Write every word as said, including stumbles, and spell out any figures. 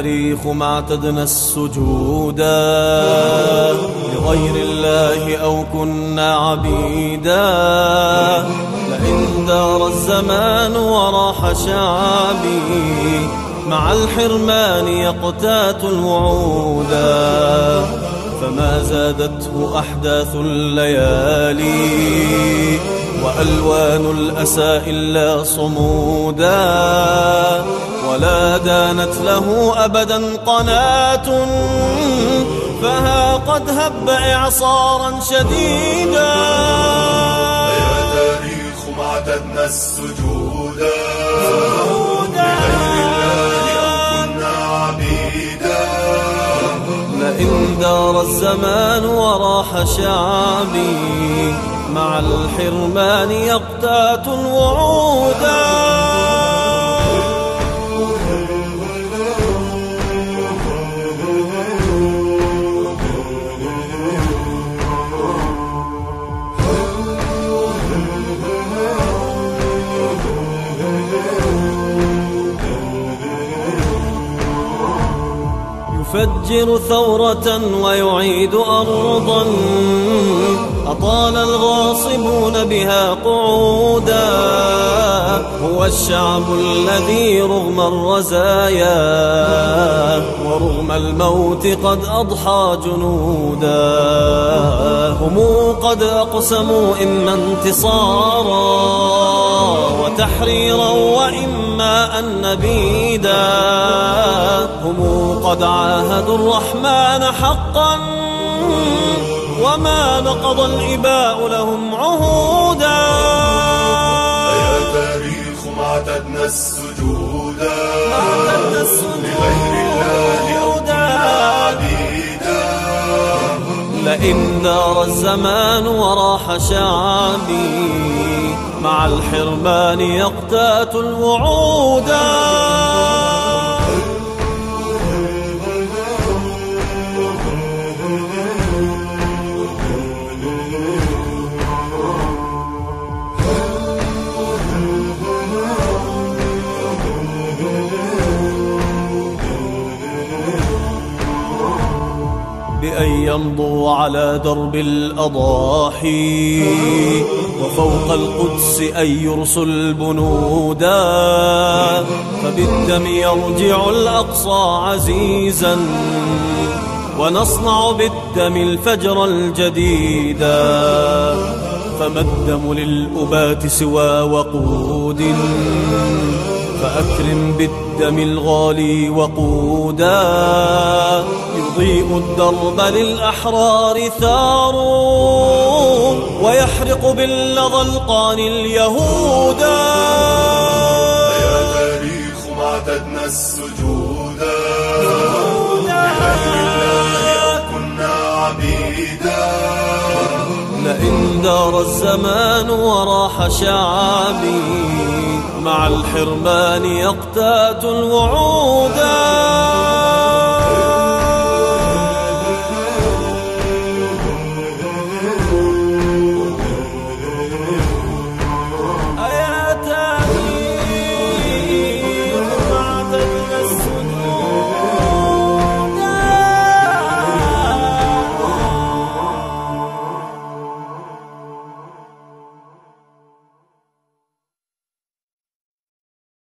تاريخ ما اعتدنا السجودا لغير الله أو كنا عبيدا. لئن دار الزمان وراح شعبي مع الحرمان يقتات الوعودا. فما زادته أحداث الليالي وألوان الأسى إلا صمودا. ولا دانت له أبدا قناة فها قد هب إعصارا شديدا. يا تاريخ ما اعتدنا السجودا لغير الله أو كنا عبيدا. لئن دار الزمان وراح شعبي مع الحرمان يقتات الوعودا. يفجر ثورة ويعيد أرضا أطال الغاصبون بها قعودا. هو الشعب الذي رغم الرزايا ورغم الموت قد أضحى جنودا. هم قد أقسموا إما انتصارا وتحريرا وإما أن نبيدا. هم قد عاهدوا الرحمن حقا وما نقض الإباء لهم عهودا. يا تاريخ ما اعتدنا السجودا لغير الله أو كنا عبيدا. لئن دار الزمان وراح شعبي مع الحرمان يقتات الوعودا. بأن يمضوا على درب الأضاحي وفوق القدس أن يرسوا البنودا. فبالدم يرجع الأقصى عزيزا ونصنع بالدم الفجر الجديدا. فما الدم للأبات سوى وقود فأكرم بالدم الغالي وقودا. يضيء الدرب للأحرار ثار ويحرق باللظى القان اليهودا. يا تاريخ ما اعتدنا السجودا لغير الله أو كنا عبيدا. لئن دار الزمان وراح شعبي مع الحرمان يقتات الوعودا.